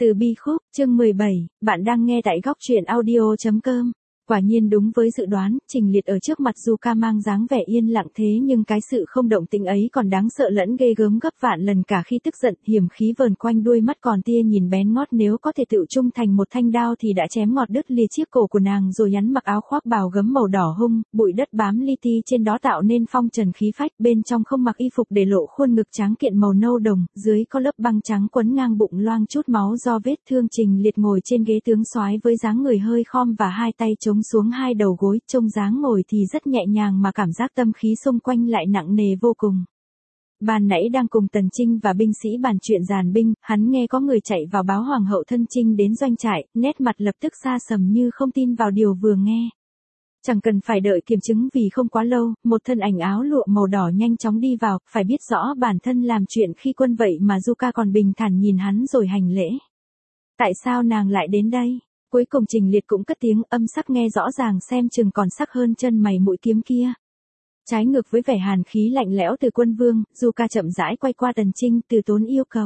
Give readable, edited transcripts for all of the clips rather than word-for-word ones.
Từ bi khúc, chương 17, bạn đang nghe tại góc truyện audio.com. Quả nhiên đúng với dự đoán, Trình Liệt ở trước mặt Yuka mang dáng vẻ yên lặng thế nhưng cái sự không động tĩnh ấy còn đáng sợ lẫn ghê gớm gấp vạn lần cả khi tức giận, hiểm khí vờn quanh đuôi mắt còn tia nhìn bén ngót, nếu có thể tự trung thành một thanh đao thì đã chém ngọt đứt lìa chiếc cổ của nàng rồi. Hắn mặc áo khoác bào gấm màu đỏ hung, bụi đất bám li ti trên đó tạo nên phong trần khí phách, bên trong không mặc y phục để lộ khuôn ngực tráng kiện màu nâu đồng, dưới có lớp băng trắng quấn ngang bụng loang chút máu do vết thương. Trình Liệt ngồi trên ghế tướng soái với dáng người hơi khom và hai tay chống xuống hai đầu gối, trông dáng ngồi thì rất nhẹ nhàng mà cảm giác tâm khí xung quanh lại nặng nề vô cùng. Ban nãy đang cùng Tần Trinh và binh sĩ bàn chuyện dàn binh, hắn nghe có người chạy vào báo hoàng hậu thân Trinh đến doanh trại, nét mặt lập tức xa sầm như không tin vào điều vừa nghe. Chẳng cần phải đợi kiểm chứng vì không quá lâu, một thân ảnh áo lụa màu đỏ nhanh chóng đi vào, phải biết rõ bản thân làm chuyện khi quân vậy mà Yuka còn bình thản nhìn hắn rồi hành lễ. Tại sao nàng lại đến đây? Cuối cùng Trình Liệt cũng cất tiếng, âm sắc nghe rõ ràng xem chừng còn sắc hơn chân mày mũi kiếm kia. Trái ngược với vẻ hàn khí lạnh lẽo từ quân vương, Yuka chậm rãi quay qua Tần Trinh, từ tốn yêu cầu.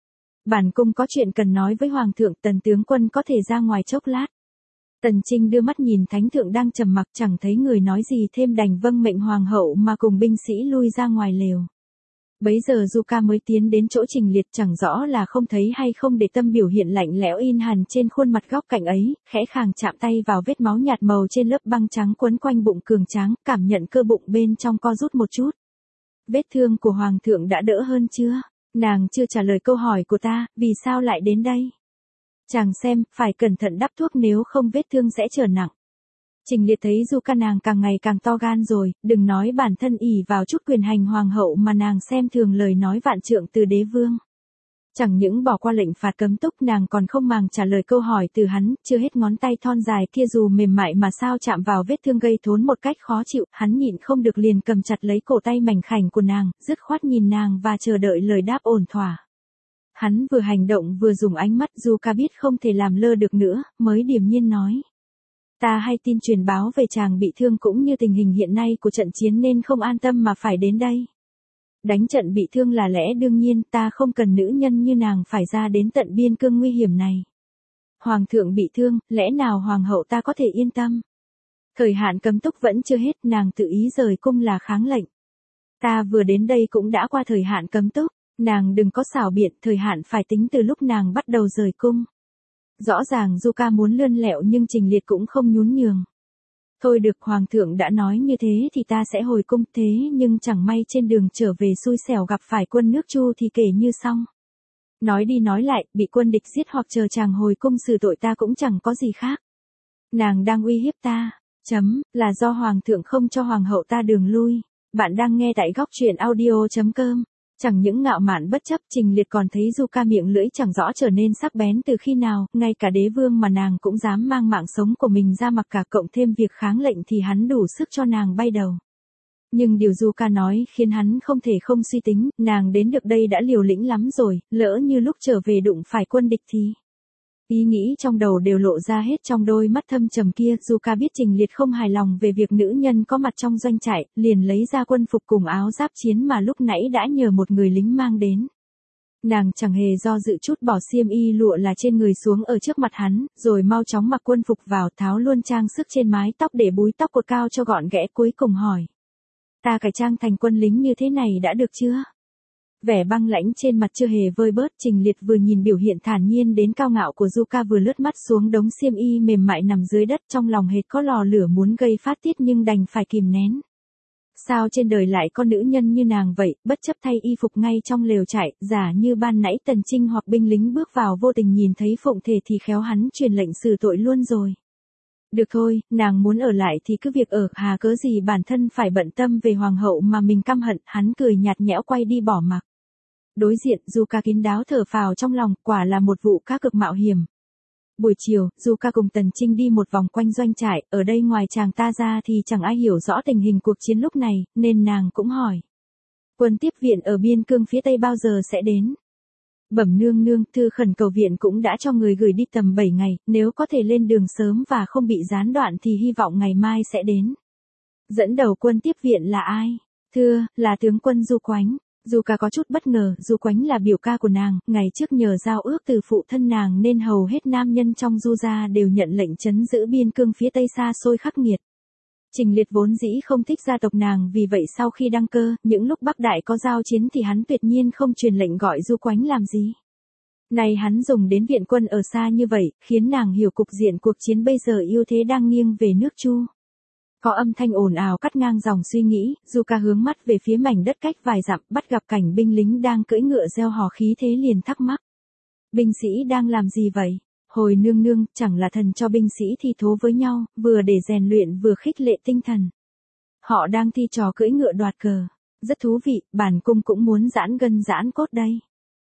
Bản cung có chuyện cần nói với hoàng thượng, Tần tướng quân có thể ra ngoài chốc lát. Tần Trinh đưa mắt nhìn thánh thượng đang trầm mặc, chẳng thấy người nói gì thêm đành vâng mệnh hoàng hậu mà cùng binh sĩ lui ra ngoài lều. Bấy giờ Yuka mới tiến đến chỗ Trình Liệt, chẳng rõ là không thấy hay không để tâm biểu hiện lạnh lẽo in hằn trên khuôn mặt góc cạnh ấy, khẽ khàng chạm tay vào vết máu nhạt màu trên lớp băng trắng quấn quanh bụng cường tráng, cảm nhận cơ bụng bên trong co rút một chút. Vết thương của hoàng thượng đã đỡ hơn chưa? Nàng chưa trả lời câu hỏi của ta, vì sao lại đến đây? Chàng xem, phải cẩn thận đắp thuốc nếu không vết thương sẽ trở nặng. Trình Liệt thấy Yuka nàng càng ngày càng to gan rồi, đừng nói bản thân ỷ vào chút quyền hành hoàng hậu mà nàng xem thường lời nói vạn trượng từ đế vương. Chẳng những bỏ qua lệnh phạt cấm túc, nàng còn không màng trả lời câu hỏi từ hắn, chưa hết ngón tay thon dài kia dù mềm mại mà sao chạm vào vết thương gây thốn một cách khó chịu, hắn nhịn không được liền cầm chặt lấy cổ tay mảnh khảnh của nàng, dứt khoát nhìn nàng và chờ đợi lời đáp ổn thỏa. Hắn vừa hành động vừa dùng ánh mắt, Yuka biết không thể làm lơ được nữa, mới điềm nhiên nói. Ta hay tin truyền báo về chàng bị thương cũng như tình hình hiện nay của trận chiến nên không an tâm mà phải đến đây. Đánh trận bị thương là lẽ đương nhiên, ta không cần nữ nhân như nàng phải ra đến tận biên cương nguy hiểm này. Hoàng thượng bị thương, lẽ nào hoàng hậu ta có thể yên tâm? Thời hạn cấm túc vẫn chưa hết, nàng tự ý rời cung là kháng lệnh. Ta vừa đến đây cũng đã qua thời hạn cấm túc, nàng đừng có xảo biện, thời hạn phải tính từ lúc nàng bắt đầu rời cung. Rõ ràng Yuka muốn lươn lẹo nhưng Trình Liệt cũng không nhún nhường. Thôi được, hoàng thượng đã nói như thế thì ta sẽ hồi cung, thế nhưng chẳng may trên đường trở về xui xẻo gặp phải quân nước Chu thì kể như xong. Nói đi nói lại, bị quân địch giết hoặc chờ chàng hồi cung xử tội ta cũng chẳng có gì khác. Nàng đang uy hiếp ta, là do hoàng thượng không cho hoàng hậu ta đường lui. Bạn đang nghe tại góc truyện audio.com. Chẳng những ngạo mạn bất chấp, Trình Liệt còn thấy Yuka miệng lưỡi chẳng rõ trở nên sắc bén từ khi nào, ngay cả đế vương mà nàng cũng dám mang mạng sống của mình ra mặc cả, cộng thêm việc kháng lệnh thì hắn đủ sức cho nàng bay đầu. Nhưng điều Yuka nói khiến hắn không thể không suy tính, nàng đến được đây đã liều lĩnh lắm rồi, lỡ như lúc trở về đụng phải quân địch thì... Ý nghĩ trong đầu đều lộ ra hết trong đôi mắt thâm trầm kia. Yuka biết Trình Liệt không hài lòng về việc nữ nhân có mặt trong doanh trại, liền lấy ra quân phục cùng áo giáp chiến mà lúc nãy đã nhờ một người lính mang đến. Nàng chẳng hề do dự chút bỏ xiêm y lụa là trên người xuống ở trước mặt hắn, rồi mau chóng mặc quân phục vào, tháo luôn trang sức trên mái tóc để búi tóc cột cao cho gọn ghẽ, cuối cùng hỏi. Ta cải trang thành quân lính như thế này đã được chưa? Vẻ băng lãnh trên mặt chưa hề vơi bớt, Trình Liệt vừa nhìn biểu hiện thản nhiên đến cao ngạo của Yuka vừa lướt mắt xuống đống xiêm y mềm mại nằm dưới đất, trong lòng hệt có lò lửa muốn gây phát tiết nhưng đành phải kìm nén. Sao trên đời lại có nữ nhân như nàng vậy, bất chấp thay y phục ngay trong lều trại, giả như ban nãy Tần Trinh hoặc binh lính bước vào vô tình nhìn thấy phụng thể thì khéo hắn truyền lệnh xử tội luôn rồi. Được thôi, nàng muốn ở lại thì cứ việc ở, hà cớ gì bản thân phải bận tâm về hoàng hậu mà mình căm hận, hắn cười nhạt nhẽo quay đi bỏ mặc. Đối diện, Yuka kín đáo thở phào trong lòng, quả là một vụ cá cực mạo hiểm. Buổi chiều, Yuka cùng Tần Trinh đi một vòng quanh doanh trại, ở đây ngoài chàng ta ra thì chẳng ai hiểu rõ tình hình cuộc chiến lúc này, nên nàng cũng hỏi. Quân tiếp viện ở biên cương phía Tây bao giờ sẽ đến? Bẩm nương nương, thư khẩn cầu viện cũng đã cho người gửi đi tầm 7 ngày, nếu có thể lên đường sớm và không bị gián đoạn thì hy vọng ngày mai sẽ đến. Dẫn đầu quân tiếp viện là ai? Thưa, là tướng quân Du Quánh. Zuka có chút bất ngờ, Du Quánh là biểu ca của nàng, ngày trước nhờ giao ước từ phụ thân nàng nên hầu hết nam nhân trong Du gia đều nhận lệnh trấn giữ biên cương phía tây xa xôi khắc nghiệt. Trình Liệt vốn dĩ không thích gia tộc nàng, vì vậy sau khi đăng cơ, những lúc Bắc Đại có giao chiến thì hắn tuyệt nhiên không truyền lệnh gọi Du Quánh làm gì. Này hắn dùng đến viện quân ở xa như vậy, khiến nàng hiểu cục diện cuộc chiến bây giờ ưu thế đang nghiêng về nước Chu. Có âm thanh ồn ào cắt ngang dòng suy nghĩ, Zuka hướng mắt về phía mảnh đất cách vài dặm, bắt gặp cảnh binh lính đang cưỡi ngựa reo hò khí thế liền thắc mắc. Binh sĩ đang làm gì vậy? Hồi nương nương, chẳng là thần cho binh sĩ thi thố với nhau, vừa để rèn luyện vừa khích lệ tinh thần. Họ đang thi trò cưỡi ngựa đoạt cờ. Rất thú vị, bản cung cũng muốn giãn gân giãn cốt đây.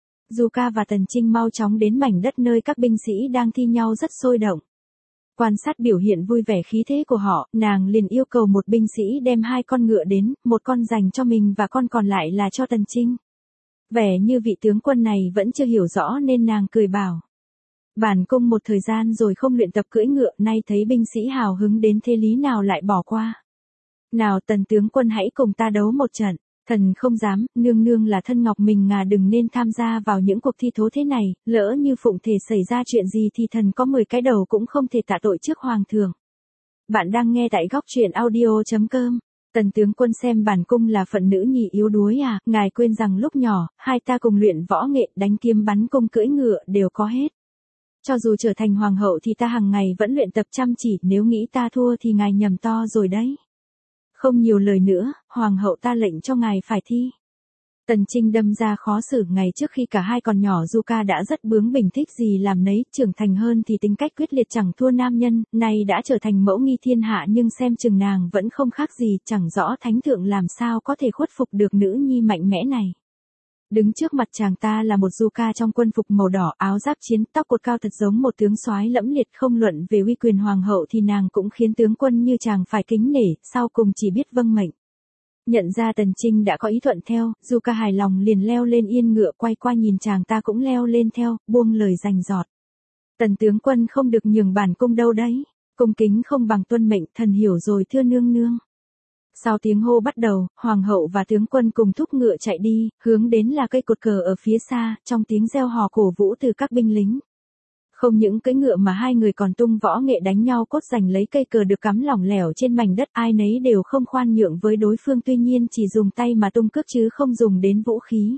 Zuka và Tần Trinh mau chóng đến mảnh đất nơi các binh sĩ đang thi nhau rất sôi động. Quan sát biểu hiện vui vẻ khí thế của họ, nàng liền yêu cầu một binh sĩ đem 2 con ngựa đến, một con dành cho mình và con còn lại là cho Tần Trinh. Vẻ như vị tướng quân này vẫn chưa hiểu rõ nên nàng cười bảo. Bản cung một thời gian rồi không luyện tập cưỡi ngựa, nay thấy binh sĩ hào hứng đến thế lý nào lại bỏ qua. Nào Tần tướng quân hãy cùng ta đấu một trận. Thần không dám, nương nương là thân ngọc mình ngà đừng nên tham gia vào những cuộc thi thố thế này, lỡ như phụng thể xảy ra chuyện gì thì thần có 10 cái đầu cũng không thể tạ tội trước hoàng thượng. Bạn đang nghe tại góc truyện audio.com. Tần tướng quân xem bản cung là phận nữ nhi yếu đuối à, ngài quên rằng lúc nhỏ, hai ta cùng luyện võ nghệ, đánh kiếm bắn cung cưỡi ngựa đều có hết. Cho dù trở thành hoàng hậu thì ta hàng ngày vẫn luyện tập chăm chỉ, nếu nghĩ ta thua thì ngài nhầm to rồi đấy. Không nhiều lời nữa, hoàng hậu ta lệnh cho ngài phải thi. Tần Trinh đâm ra khó xử, ngày trước khi cả hai còn nhỏ Zuka đã rất bướng bỉnh thích gì làm nấy, trưởng thành hơn thì tính cách quyết liệt chẳng thua nam nhân, nay đã trở thành mẫu nghi thiên hạ nhưng xem chừng nàng vẫn không khác gì, chẳng rõ thánh thượng làm sao có thể khuất phục được nữ nhi mạnh mẽ này. Đứng trước mặt chàng ta là một Zuka trong quân phục màu đỏ, áo giáp chiến, tóc cột cao thật giống một tướng soái lẫm liệt, không luận về uy quyền hoàng hậu thì nàng cũng khiến tướng quân như chàng phải kính nể, sau cùng chỉ biết vâng mệnh. Nhận ra Tần Trinh đã có ý thuận theo, Zuka hài lòng liền leo lên yên ngựa, quay qua nhìn chàng ta cũng leo lên theo, buông lời rành rọt. Tần tướng quân không được nhường bản cung đâu đấy, cung kính không bằng tuân mệnh, thần hiểu rồi thưa nương nương. Sau tiếng hô bắt đầu, hoàng hậu và tướng quân cùng thúc ngựa chạy đi, hướng đến là cây cột cờ ở phía xa, trong tiếng reo hò cổ vũ từ các binh lính. Không những cưỡi ngựa mà hai người còn tung võ nghệ đánh nhau cốt giành lấy cây cờ được cắm lỏng lẻo trên mảnh đất, ai nấy đều không khoan nhượng với đối phương, tuy nhiên chỉ dùng tay mà tung cước chứ không dùng đến vũ khí.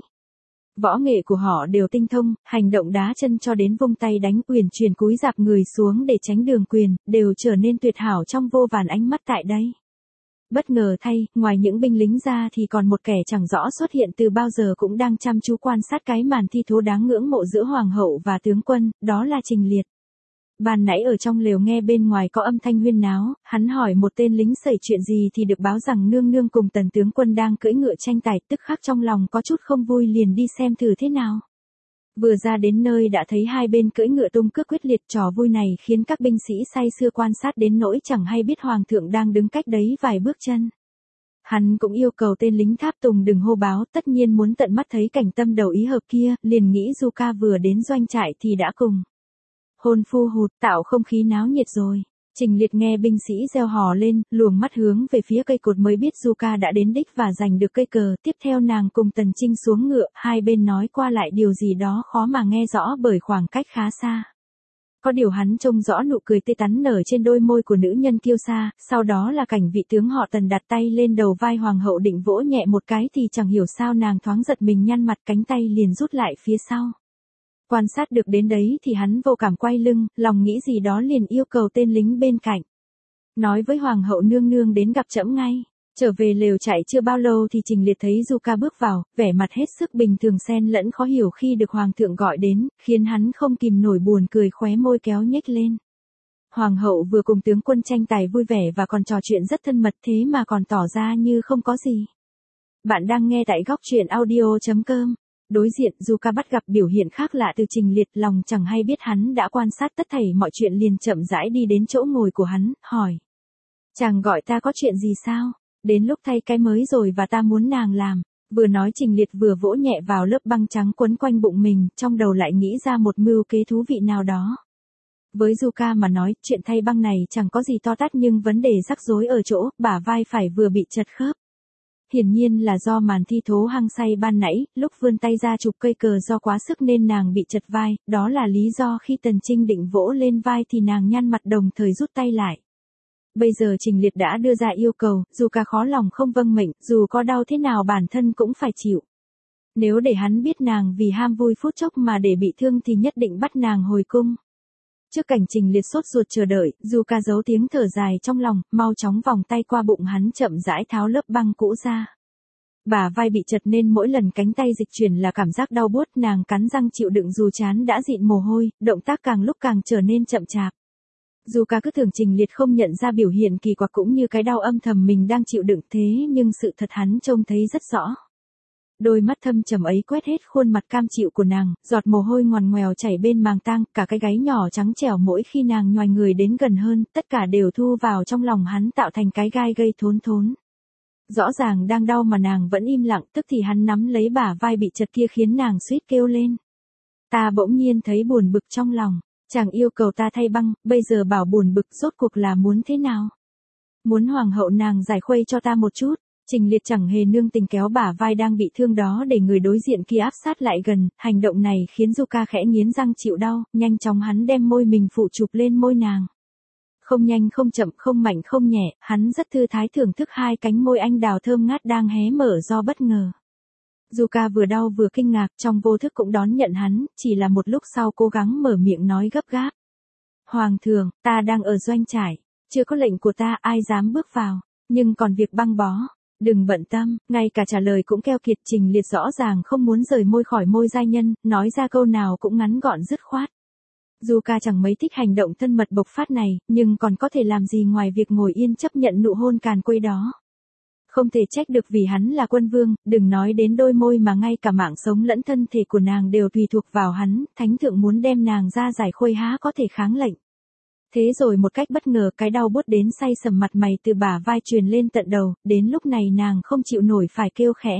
Võ nghệ của họ đều tinh thông, hành động đá chân cho đến vung tay đánh, uyển chuyển cúi rạp người xuống để tránh đường quyền, đều trở nên tuyệt hảo trong vô vàn ánh mắt tại đây. Bất ngờ thay, ngoài những binh lính ra thì còn một kẻ chẳng rõ xuất hiện từ bao giờ cũng đang chăm chú quan sát cái màn thi thố đáng ngưỡng mộ giữa hoàng hậu và tướng quân, đó là Trình Liệt. Ban nãy ở trong lều nghe bên ngoài có âm thanh huyên náo, hắn hỏi một tên lính xảy chuyện gì thì được báo rằng nương nương cùng Tần tướng quân đang cưỡi ngựa tranh tài, tức khắc trong lòng có chút không vui liền đi xem thử thế nào. Vừa ra đến nơi đã thấy hai bên cưỡi ngựa tung cước quyết liệt, trò vui này khiến các binh sĩ say sưa quan sát đến nỗi chẳng hay biết hoàng thượng đang đứng cách đấy vài bước chân. Hắn cũng yêu cầu tên lính tháp tùng đừng hô báo, tất nhiên muốn tận mắt thấy cảnh tâm đầu ý hợp kia, liền nghĩ Zuka vừa đến doanh trại thì đã cùng hôn phu hụt, tạo không khí náo nhiệt rồi. Trình Liệt nghe binh sĩ reo hò lên, luồng mắt hướng về phía cây cột mới biết Zuka đã đến đích và giành được cây cờ, tiếp theo nàng cùng Tần Trinh xuống ngựa, hai bên nói qua lại điều gì đó khó mà nghe rõ bởi khoảng cách khá xa. Có điều hắn trông rõ nụ cười tươi tắn nở trên đôi môi của nữ nhân kiêu sa, sau đó là cảnh vị tướng họ Tần đặt tay lên đầu vai hoàng hậu định vỗ nhẹ một cái thì chẳng hiểu sao nàng thoáng giật mình nhăn mặt, cánh tay liền rút lại phía sau. Quan sát được đến đấy thì hắn vô cảm quay lưng, lòng nghĩ gì đó liền yêu cầu tên lính bên cạnh. Nói với hoàng hậu nương nương đến gặp trẫm ngay. Trở về lều chạy chưa bao lâu thì Trình Liệt thấy Zuka bước vào, vẻ mặt hết sức bình thường xen lẫn khó hiểu khi được hoàng thượng gọi đến, khiến hắn không kìm nổi buồn cười, khóe môi kéo nhếch lên. Hoàng hậu vừa cùng tướng quân tranh tài vui vẻ và còn trò chuyện rất thân mật, thế mà còn tỏ ra như không có gì. Bạn đang nghe tại góc truyện audio.com. Đối diện Zuka bắt gặp biểu hiện khác lạ từ Trình Liệt, lòng chẳng hay biết hắn đã quan sát tất thảy mọi chuyện liền chậm rãi đi đến chỗ ngồi của hắn, hỏi. Chàng gọi ta có chuyện gì sao? Đến lúc thay cái mới rồi và ta muốn nàng làm. Vừa nói Trình Liệt vừa vỗ nhẹ vào lớp băng trắng quấn quanh bụng mình, trong đầu lại nghĩ ra một mưu kế thú vị nào đó. Với Zuka mà nói, chuyện thay băng này chẳng có gì to tát nhưng vấn đề rắc rối ở chỗ, bả vai phải vừa bị chật khớp. Hiển nhiên là do màn thi thố hăng say ban nãy, lúc vươn tay ra chụp cây cờ do quá sức nên nàng bị chật vai, đó là lý do khi Tần Trinh định vỗ lên vai thì nàng nhăn mặt đồng thời rút tay lại. Bây giờ Trình Liệt đã đưa ra yêu cầu, dù cả khó lòng không vâng mệnh, dù có đau thế nào bản thân cũng phải chịu. Nếu để hắn biết nàng vì ham vui phút chốc mà để bị thương thì nhất định bắt nàng hồi cung. Trước cảnh Trình Liệt sốt ruột chờ đợi, Zuka giấu tiếng thở dài trong lòng, mau chóng vòng tay qua bụng hắn chậm rãi tháo lớp băng cũ ra. Bả vai bị chật nên mỗi lần cánh tay dịch chuyển là cảm giác đau buốt, nàng cắn răng chịu đựng dù chán đã dịn mồ hôi, động tác càng lúc càng trở nên chậm chạp. Zuka cứ tưởng Trình Liệt không nhận ra biểu hiện kỳ quặc cũng như cái đau âm thầm mình đang chịu đựng thế nhưng sự thật hắn trông thấy rất rõ. Đôi mắt thâm trầm ấy quét hết khuôn mặt cam chịu của nàng, giọt mồ hôi ngoằn ngoèo chảy bên màng tang, cả cái gáy nhỏ trắng trẻo mỗi khi nàng nhoài người đến gần hơn, tất cả đều thu vào trong lòng hắn tạo thành cái gai gây thốn thốn. Rõ ràng đang đau mà nàng vẫn im lặng, tức thì hắn nắm lấy bả vai bị chật kia khiến nàng suýt kêu lên. Ta bỗng nhiên thấy buồn bực trong lòng, chàng yêu cầu ta thay băng, bây giờ bảo buồn bực rốt cuộc là muốn thế nào? Muốn hoàng hậu nàng giải khuây cho ta một chút. Trình Liệt chẳng hề nương tình kéo bả vai đang bị thương đó để người đối diện kia áp sát lại gần, hành động này khiến Zuka khẽ nghiến răng chịu đau, nhanh chóng hắn đem môi mình phụ chụp lên môi nàng. Không nhanh không chậm, không mạnh không nhẹ, hắn rất thư thái thưởng thức hai cánh môi anh đào thơm ngát đang hé mở do bất ngờ. Zuka vừa đau vừa kinh ngạc, trong vô thức cũng đón nhận hắn, chỉ là một lúc sau cố gắng mở miệng nói gấp gáp. Hoàng thượng, ta đang ở doanh trại, chưa có lệnh của ta ai dám bước vào, nhưng còn việc băng bó. Đừng bận tâm, ngay cả trả lời cũng keo kiệt. Trình Liệt rõ ràng không muốn rời môi khỏi môi giai nhân, nói ra câu nào cũng ngắn gọn dứt khoát. Zuka chẳng mấy thích hành động thân mật bộc phát này, nhưng còn có thể làm gì ngoài việc ngồi yên chấp nhận nụ hôn càn quấy đó. Không thể trách được vì hắn là quân vương, đừng nói đến đôi môi mà ngay cả mạng sống lẫn thân thể của nàng đều tùy thuộc vào hắn, thánh thượng muốn đem nàng ra giải khuây há có thể kháng lệnh. Thế rồi một cách bất ngờ cái đau buốt đến say sầm mặt mày từ bả vai truyền lên tận đầu, đến lúc này nàng không chịu nổi phải kêu khẽ.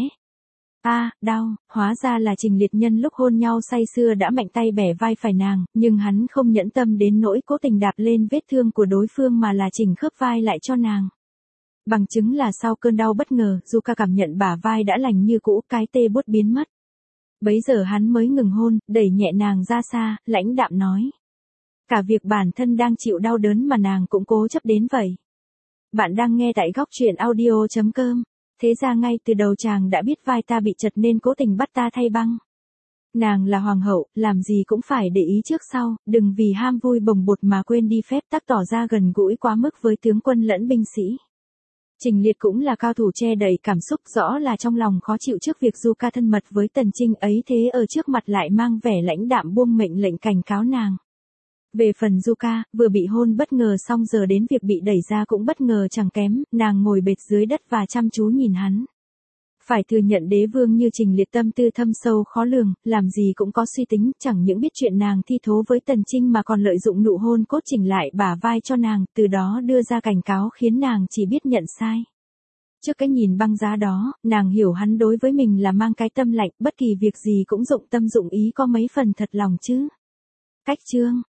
Đau, hóa ra là Trình Liệt nhân lúc hôn nhau say sưa đã mạnh tay bẻ vai phải nàng, nhưng hắn không nhẫn tâm đến nỗi cố tình đạp lên vết thương của đối phương mà là chỉnh khớp vai lại cho nàng. Bằng chứng là sau cơn đau bất ngờ, Zuka cảm nhận bả vai đã lành như cũ, cái tê buốt biến mất. Bấy giờ hắn mới ngừng hôn, đẩy nhẹ nàng ra xa, lãnh đạm nói. Cả việc bản thân đang chịu đau đớn mà nàng cũng cố chấp đến vậy. Bạn đang nghe tại góc truyện audio.com. Thế ra ngay từ đầu chàng đã biết vai ta bị chật nên cố tình bắt ta thay băng. Nàng là hoàng hậu, làm gì cũng phải để ý trước sau, đừng vì ham vui bồng bột mà quên đi phép tắc tỏ ra gần gũi quá mức với tướng quân lẫn binh sĩ. Trình Liệt cũng là cao thủ che đậy cảm xúc, rõ là trong lòng khó chịu trước việc Zuka thân mật với Tần Trinh ấy, thế ở trước mặt lại mang vẻ lãnh đạm buông mệnh lệnh cảnh cáo nàng. Về phần Zuka, vừa bị hôn bất ngờ xong giờ đến việc bị đẩy ra cũng bất ngờ chẳng kém, nàng ngồi bệt dưới đất và chăm chú nhìn hắn. Phải thừa nhận đế vương như Trình Liệt tâm tư thâm sâu khó lường, làm gì cũng có suy tính, chẳng những biết chuyện nàng thi thố với Tần Trinh mà còn lợi dụng nụ hôn cốt chỉnh lại bả vai cho nàng, từ đó đưa ra cảnh cáo khiến nàng chỉ biết nhận sai. Trước cái nhìn băng giá đó, nàng hiểu hắn đối với mình là mang cái tâm lạnh, bất kỳ việc gì cũng dụng tâm dụng ý có mấy phần thật lòng chứ. Cách chương